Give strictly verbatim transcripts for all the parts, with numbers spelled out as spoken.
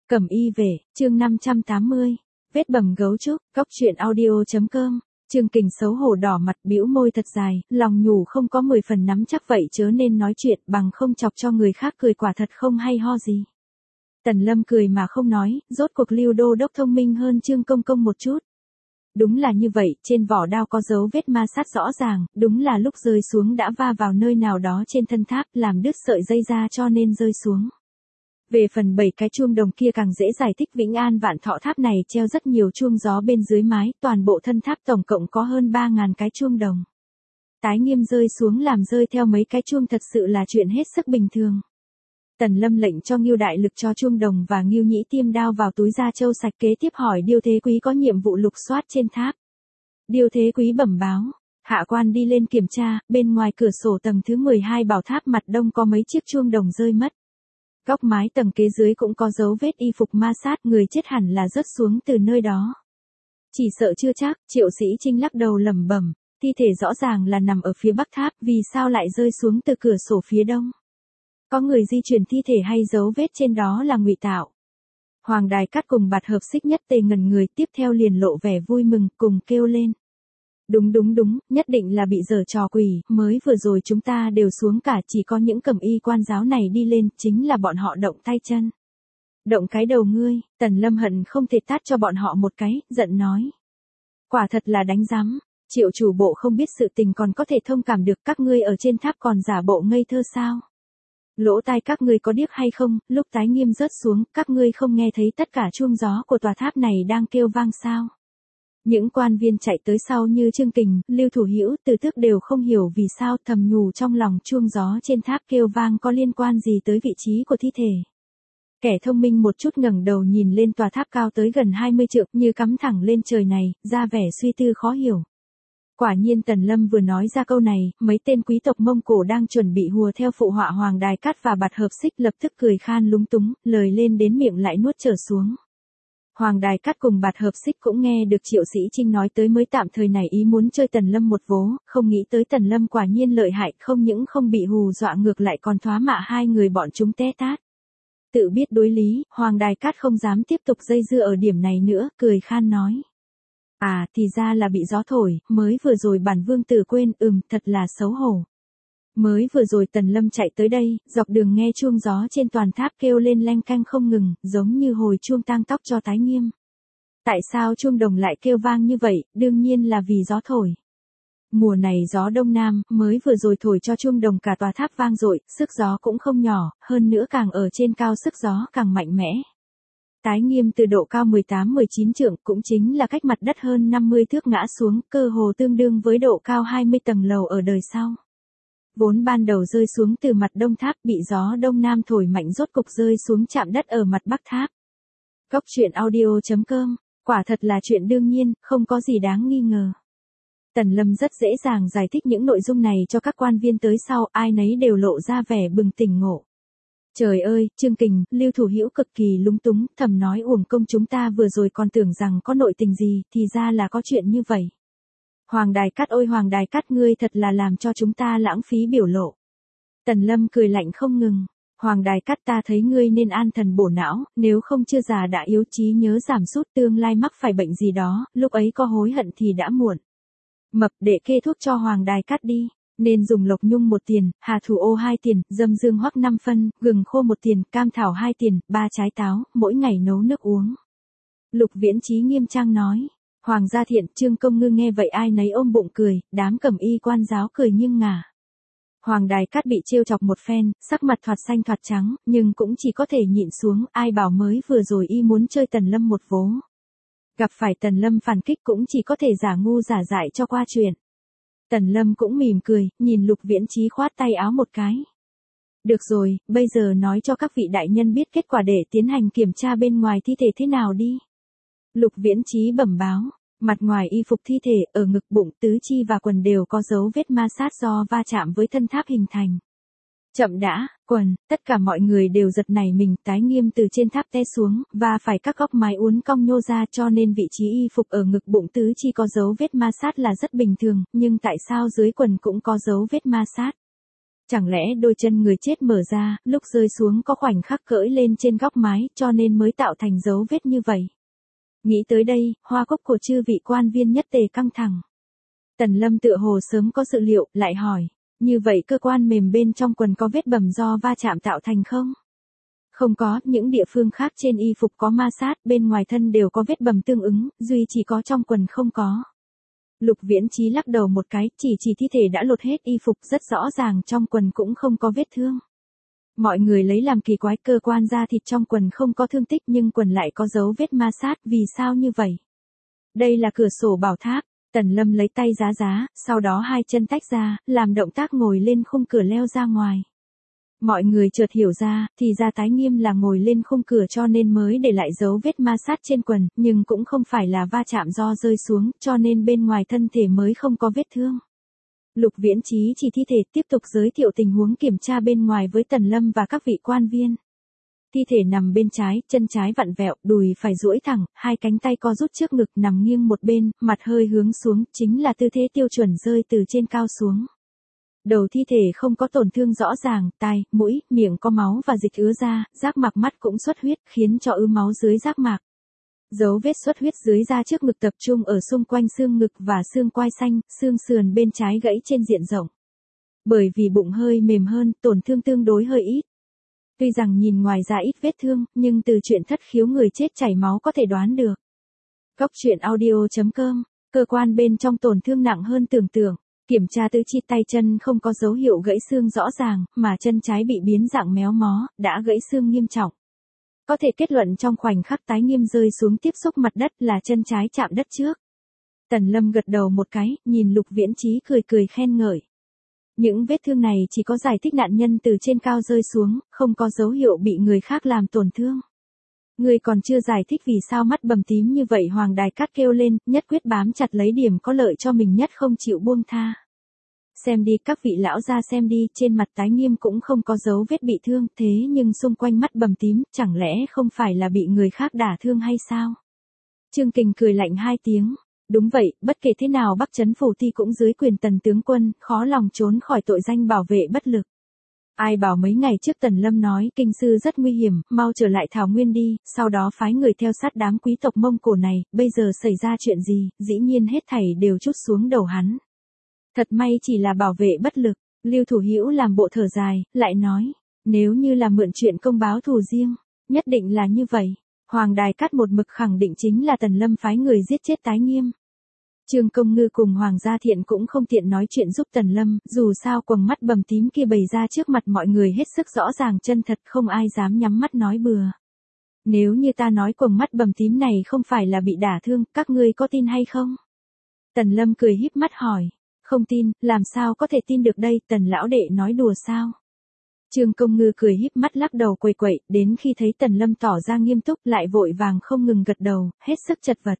Cẩm y về, chương năm trăm tám mươi. Vết bầm gấu trúc, cóc truyện audio.com. Trương Kình xấu hổ đỏ mặt bĩu môi thật dài, lòng nhủ không có mười phần nắm chắc vậy chớ nên nói chuyện bằng không chọc cho người khác cười quả thật không hay ho gì. Tần Lâm cười mà không nói, rốt cuộc Lưu Đô Đốc thông minh hơn Trương Công Công một chút. Đúng là như vậy, trên vỏ đao có dấu vết ma sát rõ ràng, đúng là lúc rơi xuống đã va vào nơi nào đó trên thân tháp làm đứt sợi dây ra cho nên rơi xuống. Về phần bảy cái chuông đồng kia càng dễ giải thích, Vĩnh An Vạn Thọ tháp này treo rất nhiều chuông gió bên dưới mái, toàn bộ thân tháp tổng cộng có hơn ba nghìn cái chuông đồng. Tái Nghiêm rơi xuống làm rơi theo mấy cái chuông thật sự là chuyện hết sức bình thường. Tần Lâm lệnh cho Ngưu Đại Lực cho chuông đồng và Ngưu Nhĩ tiêm đao vào túi da trâu sạch, kế tiếp hỏi Điêu Thế Quý có nhiệm vụ lục soát trên tháp. Điêu Thế Quý bẩm báo, hạ quan đi lên kiểm tra, bên ngoài cửa sổ tầng thứ mười hai bảo tháp mặt đông có mấy chiếc chuông đồng rơi mất. Góc mái tầng kế dưới cũng có dấu vết y phục ma sát, người chết hẳn là rớt xuống từ nơi đó. Chỉ sợ chưa chắc, Triệu Sĩ Trinh lắc đầu lẩm bẩm, thi thể rõ ràng là nằm ở phía bắc tháp, vì sao lại rơi xuống từ cửa sổ phía đông? Có người di chuyển thi thể hay dấu vết trên đó là ngụy tạo? Hoàng Đài Cát cùng Bạt Hợp Xích nhất tề ngẩn người, tiếp theo liền lộ vẻ vui mừng, cùng kêu lên. Đúng đúng đúng, nhất định là bị giở trò quỷ, mới vừa rồi chúng ta đều xuống cả, chỉ có những cẩm y quan giáo này đi lên, chính là bọn họ động tay chân. Động cái đầu ngươi, Tần Lâm hận không thể tát cho bọn họ một cái, giận nói. Quả thật là đánh rắm, Triệu chủ bộ không biết sự tình còn có thể thông cảm được, các ngươi ở trên tháp còn giả bộ ngây thơ sao? Lỗ tai các ngươi có điếc hay không, lúc Tái Nghiêm rớt xuống, các ngươi không nghe thấy tất cả chuông gió của tòa tháp này đang kêu vang sao? Những quan viên chạy tới sau như Trương Kình, Lưu Thủ Hữu, Từ Tước đều không hiểu vì sao, thầm nhủ trong lòng chuông gió trên tháp kêu vang có liên quan gì tới vị trí của thi thể. Kẻ thông minh một chút ngẩng đầu nhìn lên tòa tháp cao tới gần hai mươi trượng như cắm thẳng lên trời này, ra vẻ suy tư khó hiểu. Quả nhiên Tần Lâm vừa nói ra câu này, mấy tên quý tộc Mông Cổ đang chuẩn bị hùa theo phụ họa Hoàng Đài Cát và Bạt Hợp Xích lập tức cười khan lúng túng, lời lên đến miệng lại nuốt trở xuống. Hoàng Đài Cát cùng Bạt Hợp Xích cũng nghe được Triệu Sĩ Trinh nói tới mới tạm thời này ý muốn chơi Tần Lâm một vố, không nghĩ tới Tần Lâm quả nhiên lợi hại, không những không bị hù dọa ngược lại còn thoá mạ hai người bọn chúng té tát. Tự biết đối lý, Hoàng Đài Cát không dám tiếp tục dây dưa ở điểm này nữa, cười khan nói. À, thì ra là bị gió thổi, mới vừa rồi bản vương tử quên, ừm, thật là xấu hổ. Mới vừa rồi Tần Lâm chạy tới đây, dọc đường nghe chuông gió trên toàn tháp kêu lên leng canh không ngừng, giống như hồi chuông tang tóc cho Tái Nghiêm. Tại sao chuông đồng lại kêu vang như vậy, đương nhiên là vì gió thổi. Mùa này gió đông nam, mới vừa rồi thổi cho chuông đồng cả tòa tháp vang dội, sức gió cũng không nhỏ, hơn nữa càng ở trên cao sức gió càng mạnh mẽ. Tái Nghiêm từ độ cao mười tám mười chín trượng, cũng chính là cách mặt đất hơn năm mươi thước ngã xuống, cơ hồ tương đương với độ cao hai mươi tầng lầu ở đời sau. Vốn ban đầu rơi xuống từ mặt đông tháp, bị gió đông nam thổi mạnh rốt cục rơi xuống chạm đất ở mặt bắc tháp. Cóc truyện audio.com, quả thật là chuyện đương nhiên, không có gì đáng nghi ngờ. Tần Lâm rất dễ dàng giải thích những nội dung này cho các quan viên tới sau, ai nấy đều lộ ra vẻ bừng tỉnh ngộ. Trời ơi, Trương Kình, Lưu Thủ Hữu cực kỳ lúng túng, thầm nói uổng công chúng ta vừa rồi còn tưởng rằng có nội tình gì, thì ra là có chuyện như vậy. Hoàng Đài Cát ôi Hoàng Đài Cát, ngươi thật là làm cho chúng ta lãng phí biểu lộ. Tần Lâm cười lạnh không ngừng. Hoàng Đài Cát, ta thấy ngươi nên an thần bổ não, nếu không chưa già đã yếu trí nhớ giảm sút, tương lai mắc phải bệnh gì đó, lúc ấy có hối hận thì đã muộn. Mập, để kê thuốc cho Hoàng Đài Cát đi. Nên dùng lộc nhung một tiền, hà thủ ô hai tiền, dâm dương hoắc năm phân, gừng khô một tiền, cam thảo hai tiền, ba trái táo, mỗi ngày nấu nước uống. Lục Viễn Chí nghiêm trang nói. Hoàng gia thiện, Trương Công Ngư nghe vậy ai nấy ôm bụng cười, đám cẩm y quan giáo cười nghiêng ngả. Hoàng Đài Cát bị trêu chọc một phen, sắc mặt thoạt xanh thoạt trắng, nhưng cũng chỉ có thể nhịn xuống, ai bảo mới vừa rồi y muốn chơi Tần Lâm một vố. Gặp phải Tần Lâm phản kích cũng chỉ có thể giả ngu giả dại cho qua chuyện. Tần Lâm cũng mỉm cười, nhìn Lục Viễn Chí khoát tay áo một cái. Được rồi, bây giờ nói cho các vị đại nhân biết kết quả để tiến hành kiểm tra bên ngoài thi thể thế nào đi. Lục Viễn Chí bẩm báo, mặt ngoài y phục thi thể, ở ngực bụng, tứ chi và quần đều có dấu vết ma sát do va chạm với thân tháp hình thành. Chậm đã, quần, tất cả mọi người đều giật nảy mình, Tái Nghiêm từ trên tháp té xuống, và phải các góc mái uốn cong nhô ra cho nên vị trí y phục ở ngực bụng tứ chi có dấu vết ma sát là rất bình thường, nhưng tại sao dưới quần cũng có dấu vết ma sát? Chẳng lẽ đôi chân người chết mở ra, lúc rơi xuống có khoảnh khắc cỡi lên trên góc mái, cho nên mới tạo thành dấu vết như vậy. Nghĩ tới đây, hoa cúc của chư vị quan viên nhất tề căng thẳng. Tần Lâm tựa hồ sớm có dự liệu, lại hỏi, như vậy cơ quan mềm bên trong quần có vết bầm do va chạm tạo thành không? Không có, những địa phương khác trên y phục có ma sát, bên ngoài thân đều có vết bầm tương ứng, duy chỉ có trong quần không có. Lục Viễn Chí lắc đầu một cái, chỉ chỉ thi thể đã lột hết y phục, rất rõ ràng trong quần cũng không có vết thương. Mọi người lấy làm kỳ quái, cơ quan da thịt trong quần không có thương tích nhưng quần lại có dấu vết ma sát, vì sao như vậy? Đây là cửa sổ bảo tháp. Tần Lâm lấy tay giá giá, sau đó hai chân tách ra, làm động tác ngồi lên khung cửa leo ra ngoài. Mọi người chợt hiểu ra, thì ra Tái Nghiêm là ngồi lên khung cửa cho nên mới để lại dấu vết ma sát trên quần, nhưng cũng không phải là va chạm do rơi xuống, cho nên bên ngoài thân thể mới không có vết thương. Lục Viễn Chí chỉ thi thể tiếp tục giới thiệu tình huống kiểm tra bên ngoài với Tần Lâm và các vị quan viên. Thi thể nằm bên trái, chân trái vặn vẹo, đùi phải duỗi thẳng, hai cánh tay co rút trước ngực nằm nghiêng một bên, mặt hơi hướng xuống, chính là tư thế tiêu chuẩn rơi từ trên cao xuống. Đầu thi thể không có tổn thương rõ ràng, tai, mũi, miệng có máu và dịch ứa ra, giác mạc mắt cũng xuất huyết, khiến cho ứ máu dưới giác mạc. Dấu vết xuất huyết dưới da trước ngực tập trung ở xung quanh xương ngực và xương quai xanh, xương sườn bên trái gãy trên diện rộng. Bởi vì bụng hơi mềm hơn, tổn thương tương đối hơi ít. Tuy rằng nhìn ngoài ra ít vết thương, nhưng từ chuyện thất khiếu người chết chảy máu có thể đoán được. Cóc truyện audio chấm com, cơ quan bên trong tổn thương nặng hơn tưởng tượng. Kiểm tra tứ chi tay chân không có dấu hiệu gãy xương rõ ràng, mà chân trái bị biến dạng méo mó, đã gãy xương nghiêm trọng. Có thể kết luận trong khoảnh khắc Tái Nghiêm rơi xuống tiếp xúc mặt đất là chân trái chạm đất trước. Tần Lâm gật đầu một cái, nhìn Lục Viễn Chí cười cười khen ngợi. Những vết thương này chỉ có giải thích nạn nhân từ trên cao rơi xuống, không có dấu hiệu bị người khác làm tổn thương. Người còn chưa giải thích vì sao mắt bầm tím như vậy. Hoàng Đài Cát kêu lên, nhất quyết bám chặt lấy điểm có lợi cho mình nhất không chịu buông tha. Xem đi, các vị lão ra xem đi, trên mặt Tái Nghiêm cũng không có dấu vết bị thương, thế nhưng xung quanh mắt bầm tím, chẳng lẽ không phải là bị người khác đả thương hay sao? Trương Kình cười lạnh hai tiếng. Đúng vậy, bất kể thế nào Bắc Trấn Phủ Ti cũng dưới quyền Tần tướng quân, khó lòng trốn khỏi tội danh bảo vệ bất lực. Ai bảo mấy ngày trước Tần Lâm nói kinh sư rất nguy hiểm, mau trở lại Thảo Nguyên đi, sau đó phái người theo sát đám quý tộc Mông Cổ này, bây giờ xảy ra chuyện gì, dĩ nhiên hết thảy đều trút xuống đầu hắn. Thật may chỉ là bảo vệ bất lực, Lưu Thủ Hữu làm bộ thở dài, lại nói, nếu như là mượn chuyện công báo thù riêng, nhất định là như vậy. Hoàng Đài Cát một mực khẳng định chính là Tần Lâm phái người giết chết Tái Nghiêm. Trương Công Ngư cùng Hoàng Gia Thiện cũng không tiện nói chuyện giúp Tần Lâm, dù sao quầng mắt bầm tím kia bày ra trước mặt mọi người hết sức rõ ràng chân thật, không ai dám nhắm mắt nói bừa. Nếu như ta nói quầng mắt bầm tím này không phải là bị đả thương, các ngươi có tin hay không? Tần Lâm cười híp mắt hỏi, không tin, làm sao có thể tin được đây, Tần lão đệ nói đùa sao? Trương Công Ngư cười híp mắt lắc đầu quậy quậy, đến khi thấy Tần Lâm tỏ ra nghiêm túc lại vội vàng không ngừng gật đầu, hết sức chật vật.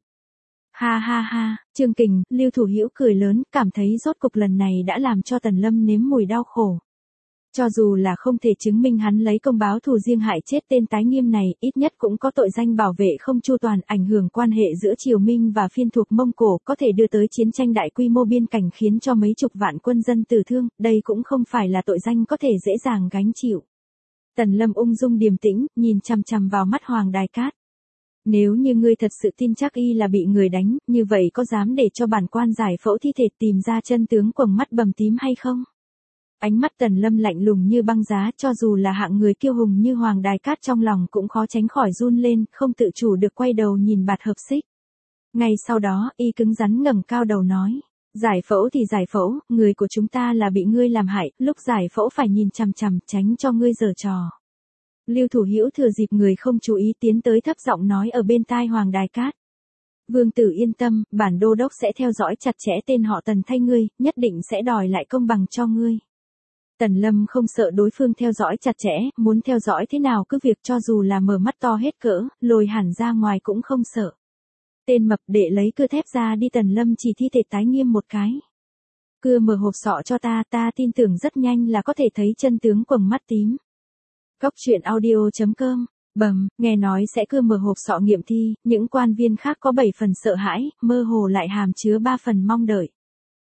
Ha ha ha, Trương Kình, Lưu Thủ Hữu cười lớn, cảm thấy rốt cục lần này đã làm cho Tần Lâm nếm mùi đau khổ. Cho dù là không thể chứng minh hắn lấy công báo thù riêng hại chết tên Tái Nghiêm này, ít nhất cũng có tội danh bảo vệ không chu toàn, ảnh hưởng quan hệ giữa Triều Minh và phiên thuộc Mông Cổ, có thể đưa tới chiến tranh đại quy mô biên cảnh khiến cho mấy chục vạn quân dân tử thương, đây cũng không phải là tội danh có thể dễ dàng gánh chịu. Tần Lâm ung dung điềm tĩnh, nhìn chằm chằm vào mắt Hoàng Đài Cát. Nếu như ngươi thật sự tin chắc y là bị người đánh, như vậy có dám để cho bản quan giải phẫu thi thể tìm ra chân tướng quầng mắt bầm tím hay không? Ánh mắt Tần Lâm lạnh lùng như băng giá, cho dù là hạng người kiêu hùng như Hoàng Đài Cát trong lòng cũng khó tránh khỏi run lên, không tự chủ được quay đầu nhìn Bạt Hợp Xích. Ngay sau đó, y cứng rắn ngẩng cao đầu nói, giải phẫu thì giải phẫu, người của chúng ta là bị ngươi làm hại, lúc giải phẫu phải nhìn chằm chằm, tránh cho ngươi giở trò. Lưu Thủ Hữu thừa dịp người không chú ý tiến tới thấp giọng nói ở bên tai Hoàng Đài Cát. Vương tử yên tâm, bản đô đốc sẽ theo dõi chặt chẽ tên họ Tần thay ngươi, nhất định sẽ đòi lại công bằng cho ngươi. Tần Lâm không sợ đối phương theo dõi chặt chẽ, muốn theo dõi thế nào cứ việc, cho dù là mở mắt to hết cỡ, lồi hẳn ra ngoài cũng không sợ. Tên mập đệ lấy cưa thép ra đi, Tần Lâm chỉ thi thể Tái Nghiêm một cái. Cưa mở hộp sọ cho ta, ta tin tưởng rất nhanh là có thể thấy chân tướng quầng mắt tím. Cóc truyện audio chấm com, bầm, nghe nói sẽ cưa mở hộp sọ nghiệm thi, những quan viên khác có bảy phần sợ hãi, mơ hồ lại hàm chứa ba phần mong đợi.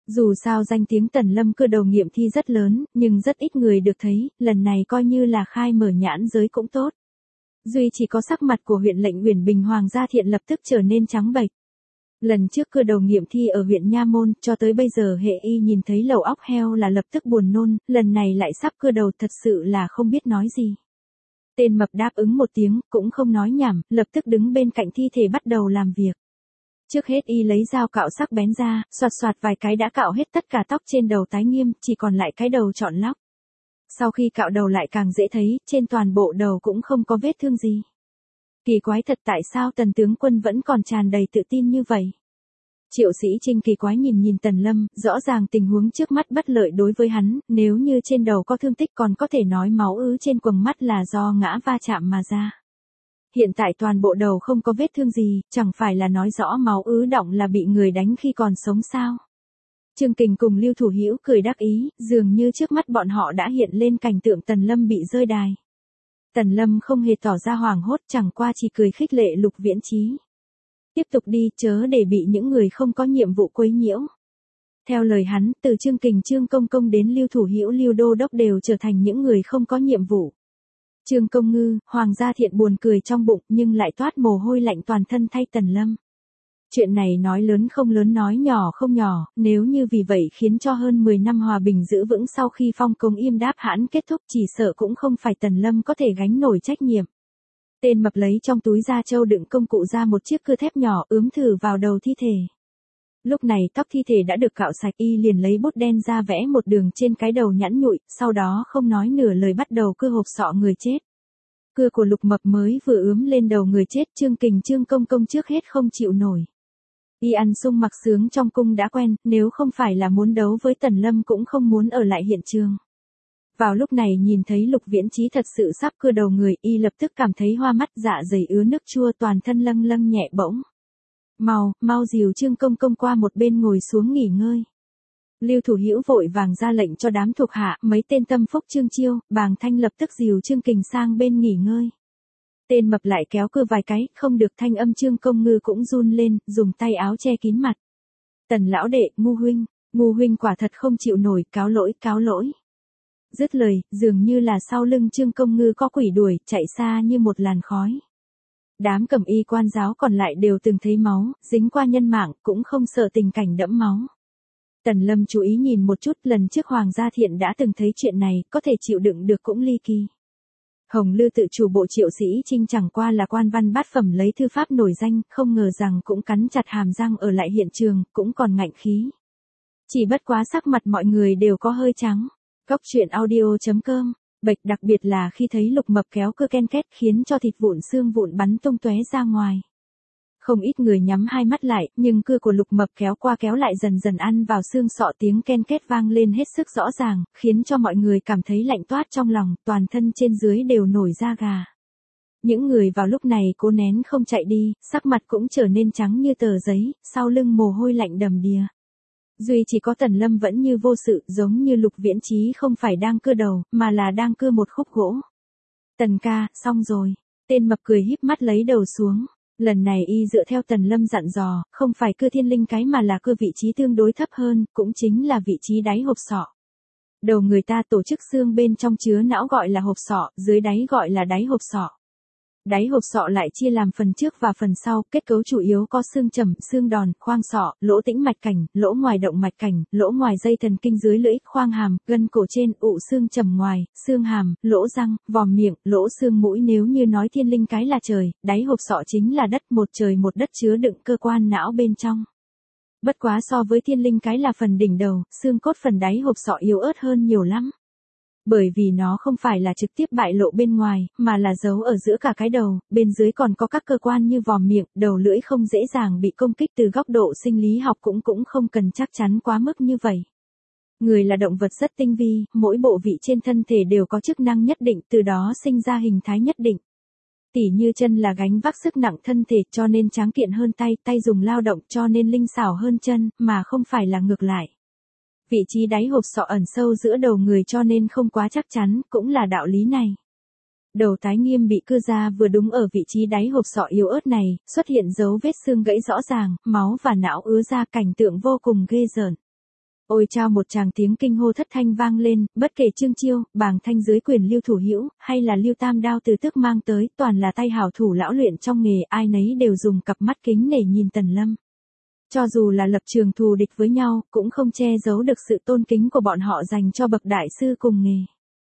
Dù sao danh tiếng Tần Lâm cưa đầu nghiệm thi rất lớn, nhưng rất ít người được thấy, lần này coi như là khai mở nhãn giới cũng tốt. Duy chỉ có sắc mặt của huyện lệnh Uyển Bình Hoàng Gia Thiện lập tức trở nên trắng bệch. Lần trước cưa đầu nghiệm thi ở huyện Nha Môn, cho tới bây giờ hệ y nhìn thấy lẩu óc heo là lập tức buồn nôn, lần này lại sắp cưa đầu thật sự là không biết nói gì. Tên mập đáp ứng một tiếng, cũng không nói nhảm, lập tức đứng bên cạnh thi thể bắt đầu làm việc. Trước hết y lấy dao cạo sắc bén ra, xoạt xoạt vài cái đã cạo hết tất cả tóc trên đầu Tái Nghiêm, chỉ còn lại cái đầu trọn lóc. Sau khi cạo đầu lại càng dễ thấy, trên toàn bộ đầu cũng không có vết thương gì. Kỳ quái thật, tại sao Tần tướng quân vẫn còn tràn đầy tự tin như vậy? Triệu Sĩ Trinh kỳ quái nhìn nhìn Tần Lâm, rõ ràng tình huống trước mắt bất lợi đối với hắn, nếu như trên đầu có thương tích còn có thể nói máu ứ trên quầng mắt là do ngã va chạm mà ra. Hiện tại toàn bộ đầu không có vết thương gì, chẳng phải là nói rõ máu ứ đọng là bị người đánh khi còn sống sao? Trương Kình cùng Lưu Thủ Hữu cười đắc ý, dường như trước mắt bọn họ đã hiện lên cảnh tượng Tần Lâm bị rơi đài. Tần Lâm không hề tỏ ra hoảng hốt, chẳng qua chỉ cười khích lệ Lục Viễn Chí. Tiếp tục đi, chớ để bị những người không có nhiệm vụ quấy nhiễu. Theo lời hắn, từ Trương Kình Trương Công Công đến Lưu Thủ Hữu Lưu Đô Đốc đều trở thành những người không có nhiệm vụ. Trương Công Ngư, Hoàng Gia Thiện buồn cười trong bụng nhưng lại toát mồ hôi lạnh toàn thân thay Tần Lâm. Chuyện này nói lớn không lớn nói nhỏ không nhỏ, nếu như vì vậy khiến cho hơn mười năm hòa bình giữ vững sau khi phong công Yêm Đáp hãn kết thúc chỉ sợ cũng không phải Tần Lâm có thể gánh nổi trách nhiệm. Tên mập lấy trong túi da trâu đựng công cụ ra một chiếc cưa thép nhỏ ướm thử vào đầu thi thể. Lúc này tóc thi thể đã được cạo sạch, y liền lấy bút đen ra vẽ một đường trên cái đầu nhẵn nhụi, sau đó không nói nửa lời bắt đầu cưa hộp sọ người chết. Cưa của Lục Mập mới vừa ướm lên đầu người chết, Trương Kình Trương Công Công trước hết không chịu nổi. Y ăn sung mặc sướng trong cung đã quen, nếu không phải là muốn đấu với Tần Lâm cũng không muốn ở lại hiện trường. Vào lúc này nhìn thấy Lục Viễn Chí thật sự sắp cưa đầu người, y lập tức cảm thấy hoa mắt, dạ dày ứa nước chua, toàn thân lâng lâng nhẹ bỗng. Mau, mau dìu Trương Công Công qua một bên ngồi xuống nghỉ ngơi. Lưu Thủ Hữu vội vàng ra lệnh cho đám thuộc hạ, mấy tên tâm phúc Trương Chiêu, Bàng Thanh lập tức dìu Trương Kình sang bên nghỉ ngơi. Tên mập lại kéo cưa vài cái, không được, thanh âm Trương Công Ngư cũng run lên, dùng tay áo che kín mặt. Tần lão đệ, Ngu huynh, Ngu huynh quả thật không chịu nổi, cáo lỗi, cáo lỗi. Dứt lời, dường như là sau lưng Trương Công Ngư có quỷ đuổi, chạy xa như một làn khói. Đám cẩm y quan giáo còn lại đều từng thấy máu, dính qua nhân mạng, cũng không sợ tình cảnh đẫm máu. Tần Lâm chú ý nhìn một chút, lần trước Hoàng Gia Thiện đã từng thấy chuyện này, có thể chịu đựng được cũng ly kỳ. Hồng Lư tự chủ bộ Triệu Sĩ Trinh chẳng qua là quan văn bát phẩm lấy thư pháp nổi danh, không ngờ rằng cũng cắn chặt hàm răng ở lại hiện trường, cũng còn ngạnh khí. Chỉ bất quá sắc mặt mọi người đều có hơi trắng. Góc truyện audio chấm com, bệch đặc biệt là khi thấy Lục Mập kéo cưa ken két khiến cho thịt vụn xương vụn bắn tung tóe ra ngoài. Không ít người nhắm hai mắt lại, nhưng cưa của Lục Mập kéo qua kéo lại dần dần ăn vào xương sọ, tiếng ken két vang lên hết sức rõ ràng, khiến cho mọi người cảm thấy lạnh toát trong lòng, toàn thân trên dưới đều nổi da gà. Những người vào lúc này cố nén không chạy đi, sắc mặt cũng trở nên trắng như tờ giấy, sau lưng mồ hôi lạnh đầm đìa. Duy chỉ có Tần Lâm vẫn như vô sự, giống như Lục Viễn Chí không phải đang cưa đầu, mà là đang cưa một khúc gỗ. Tần ca, xong rồi. Tên mập cười híp mắt lấy đầu xuống. Lần này y dựa theo Tần Lâm dặn dò, không phải cưa thiên linh cái mà là cưa vị trí tương đối thấp hơn, cũng chính là vị trí đáy hộp sọ. Đầu người ta tổ chức xương bên trong chứa não gọi là hộp sọ, dưới đáy gọi là đáy hộp sọ. Đáy hộp sọ lại chia làm phần trước và phần sau, kết cấu chủ yếu có xương chẩm, xương đòn, khoang sọ, lỗ tĩnh mạch cảnh, lỗ ngoài động mạch cảnh, lỗ ngoài dây thần kinh dưới lưỡi, khoang hàm, gân cổ trên, ụ xương chẩm ngoài, xương hàm, lỗ răng, vòm miệng, lỗ xương mũi. Nếu như nói thiên linh cái là trời, đáy hộp sọ chính là đất, một trời một đất chứa đựng cơ quan não bên trong. Bất quá so với thiên linh cái là phần đỉnh đầu, xương cốt phần đáy hộp sọ yếu ớt hơn nhiều lắm. Bởi vì nó không phải là trực tiếp bại lộ bên ngoài, mà là giấu ở giữa cả cái đầu, bên dưới còn có các cơ quan như vòm miệng, đầu lưỡi không dễ dàng bị công kích. Từ góc độ sinh lý học cũng cũng không cần chắc chắn quá mức như vậy. Người là động vật rất tinh vi, mỗi bộ vị trên thân thể đều có chức năng nhất định, từ đó sinh ra hình thái nhất định. Tỉ như chân là gánh vác sức nặng thân thể cho nên tráng kiện hơn tay, tay dùng lao động cho nên linh xảo hơn chân, mà không phải là ngược lại. Vị trí đáy hộp sọ ẩn sâu giữa đầu người cho nên không quá chắc chắn, cũng là đạo lý này. Đầu Tái Nghiêm bị cưa ra vừa đúng ở vị trí đáy hộp sọ yếu ớt này, xuất hiện dấu vết xương gãy rõ ràng, máu và não ứa ra, cảnh tượng vô cùng ghê rợn. Ôi chao, một tràng tiếng kinh hô thất thanh vang lên, bất kể Trương Chiêu, Bàng Thanh dưới quyền Lưu Thủ Hữu, hay là Lưu Tam Đao từ Tước mang tới, toàn là tay hảo thủ lão luyện trong nghề, ai nấy đều dùng cặp mắt kính nể nhìn Tần Lâm. Cho dù là lập trường thù địch với nhau, cũng không che giấu được sự tôn kính của bọn họ dành cho bậc đại sư cùng nghề.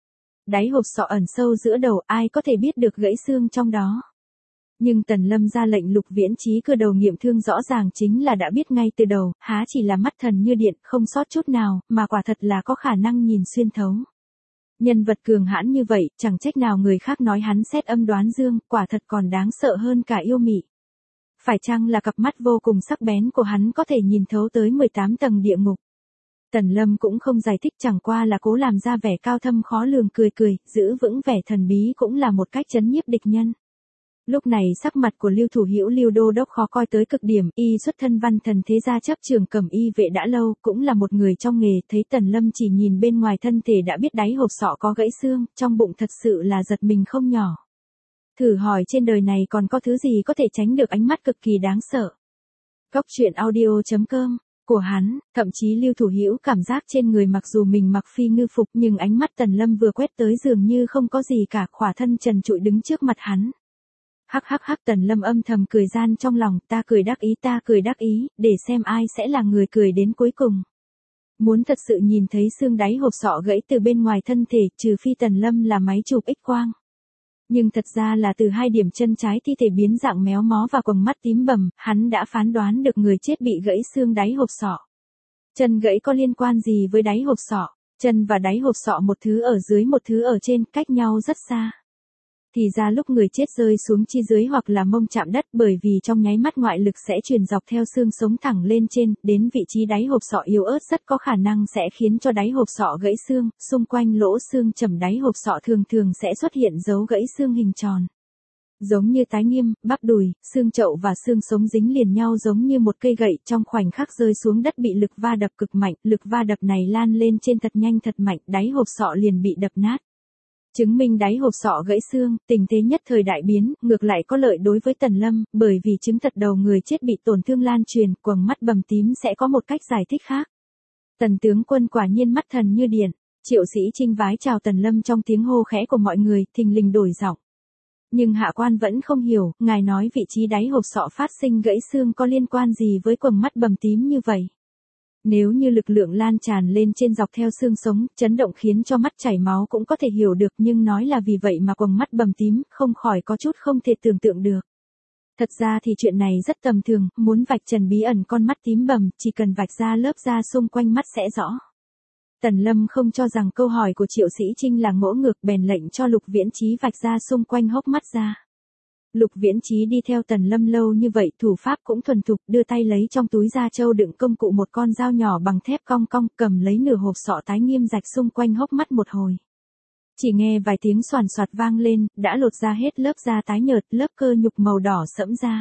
Đáy hộp sọ ẩn sâu giữa đầu, ai có thể biết được gãy xương trong đó. Nhưng Tần Lâm ra lệnh Lục Viễn Chí cưa đầu nghiệm thương rõ ràng chính là đã biết ngay từ đầu, há chỉ là mắt thần như điện, không sót chút nào, mà quả thật là có khả năng nhìn xuyên thấu. Nhân vật cường hãn như vậy, chẳng trách nào người khác nói hắn xét âm đoán dương, quả thật còn đáng sợ hơn cả yêu mị. Phải chăng là cặp mắt vô cùng sắc bén của hắn có thể nhìn thấu tới mười tám tầng địa ngục? Tần Lâm cũng không giải thích, chẳng qua là cố làm ra vẻ cao thâm khó lường, cười cười, giữ vững vẻ thần bí cũng là một cách trấn nhiếp địch nhân. Lúc này sắc mặt của Lưu Thủ Hữu Lưu Đô Đốc khó coi tới cực điểm, y xuất thân văn thần thế gia chấp trường cẩm y vệ đã lâu, cũng là một người trong nghề, thấy Tần Lâm chỉ nhìn bên ngoài thân thể đã biết đáy hộp sọ có gãy xương, trong bụng thật sự là giật mình không nhỏ. Thử hỏi trên đời này còn có thứ gì có thể tránh được ánh mắt cực kỳ đáng sợ. Góc truyện audio chấm com của hắn, thậm chí Lưu Thủ Hữu cảm giác trên người mặc dù mình mặc phi ngư phục nhưng ánh mắt Tần Lâm vừa quét tới dường như không có gì cả, khỏa thân trần trụi đứng trước mặt hắn. Hắc hắc hắc, Tần Lâm âm thầm cười gian trong lòng, ta cười đắc ý, ta cười đắc ý, để xem ai sẽ là người cười đến cuối cùng. Muốn thật sự nhìn thấy xương đáy hộp sọ gãy từ bên ngoài thân thể, trừ phi Tần Lâm là máy chụp X quang. Nhưng thật ra là từ hai điểm chân trái thi thể biến dạng méo mó và quầng mắt tím bầm, hắn đã phán đoán được người chết bị gãy xương đáy hộp sọ. Chân gãy có liên quan gì với đáy hộp sọ? Chân và đáy hộp sọ một thứ ở dưới một thứ ở trên, cách nhau rất xa. Thì ra lúc người chết rơi xuống chi dưới hoặc là mông chạm đất, bởi vì trong nháy mắt ngoại lực sẽ truyền dọc theo xương sống thẳng lên trên, đến vị trí đáy hộp sọ yếu ớt rất có khả năng sẽ khiến cho đáy hộp sọ gãy xương, xung quanh lỗ xương chẩm đáy hộp sọ thường thường sẽ xuất hiện dấu gãy xương hình tròn. Giống như tái nghiêm, bắp đùi, xương chậu và xương sống dính liền nhau giống như một cây gậy, trong khoảnh khắc rơi xuống đất bị lực va đập cực mạnh, lực va đập này lan lên trên thật nhanh thật mạnh, đáy hộp sọ liền bị đập nát. Chứng minh đáy hộp sọ gãy xương, tình thế nhất thời đại biến, ngược lại có lợi đối với Tần Lâm, bởi vì chứng thật đầu người chết bị tổn thương lan truyền, quầng mắt bầm tím sẽ có một cách giải thích khác. Tần tướng quân quả nhiên mắt thần như điện. Triệu Sĩ Trinh vái chào Tần Lâm trong tiếng hô khẽ của mọi người, thình lình đổi giọng. Nhưng hạ quan vẫn không hiểu, ngài nói vị trí đáy hộp sọ phát sinh gãy xương có liên quan gì với quầng mắt bầm tím như vậy? Nếu như lực lượng lan tràn lên trên dọc theo xương sống, chấn động khiến cho mắt chảy máu cũng có thể hiểu được, nhưng nói là vì vậy mà quầng mắt bầm tím, không khỏi có chút không thể tưởng tượng được. Thật ra thì chuyện này rất tầm thường, muốn vạch trần bí ẩn con mắt tím bầm, chỉ cần vạch ra lớp da xung quanh mắt sẽ rõ. Tần Lâm không cho rằng câu hỏi của Triệu Sĩ Trinh là ngỗ ngược, bèn lệnh cho Lục Viễn Chí vạch ra xung quanh hốc mắt ra. Lục Viễn Chí đi theo Tần Lâm lâu như vậy, thủ pháp cũng thuần thục, đưa tay lấy trong túi da trâu đựng công cụ một con dao nhỏ bằng thép cong cong, cầm lấy nửa hộp sọ tái nghiêm rạch xung quanh hốc mắt một hồi. Chỉ nghe vài tiếng xoàn xoạt vang lên, đã lột ra hết lớp da tái nhợt, lớp cơ nhục màu đỏ sẫm ra.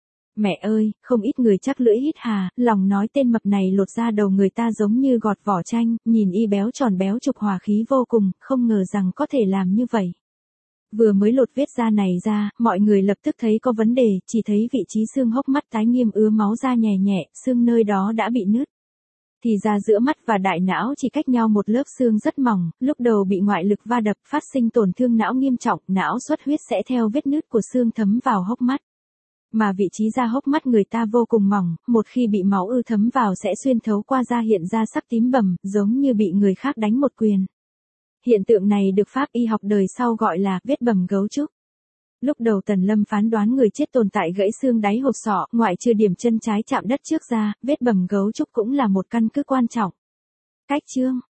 Mẹ ơi, không ít người chắc lưỡi hít hà, lòng nói tên mập này lột ra đầu người ta giống như gọt vỏ chanh, nhìn y béo tròn béo trục hòa khí vô cùng, không ngờ rằng có thể làm như vậy. Vừa mới lột vết da này ra, mọi người lập tức thấy có vấn đề, chỉ thấy vị trí xương hốc mắt tái nghiêm ứa máu ra nhè nhẹ, xương nơi đó đã bị nứt. Thì ra giữa mắt và đại não chỉ cách nhau một lớp xương rất mỏng, lúc đầu bị ngoại lực va đập phát sinh tổn thương não nghiêm trọng, não xuất huyết sẽ theo vết nứt của xương thấm vào hốc mắt. Mà vị trí da hốc mắt người ta vô cùng mỏng, một khi bị máu ư thấm vào sẽ xuyên thấu qua da hiện ra sắc tím bầm, giống như bị người khác đánh một quyền. Hiện tượng này được pháp y học đời sau gọi là vết bầm gấu trúc. Lúc đầu Tần Lâm phán đoán người chết tồn tại gãy xương đáy hộp sọ, ngoại trừ điểm chân trái chạm đất trước ra, vết bầm gấu trúc cũng là một căn cứ quan trọng. Cách chương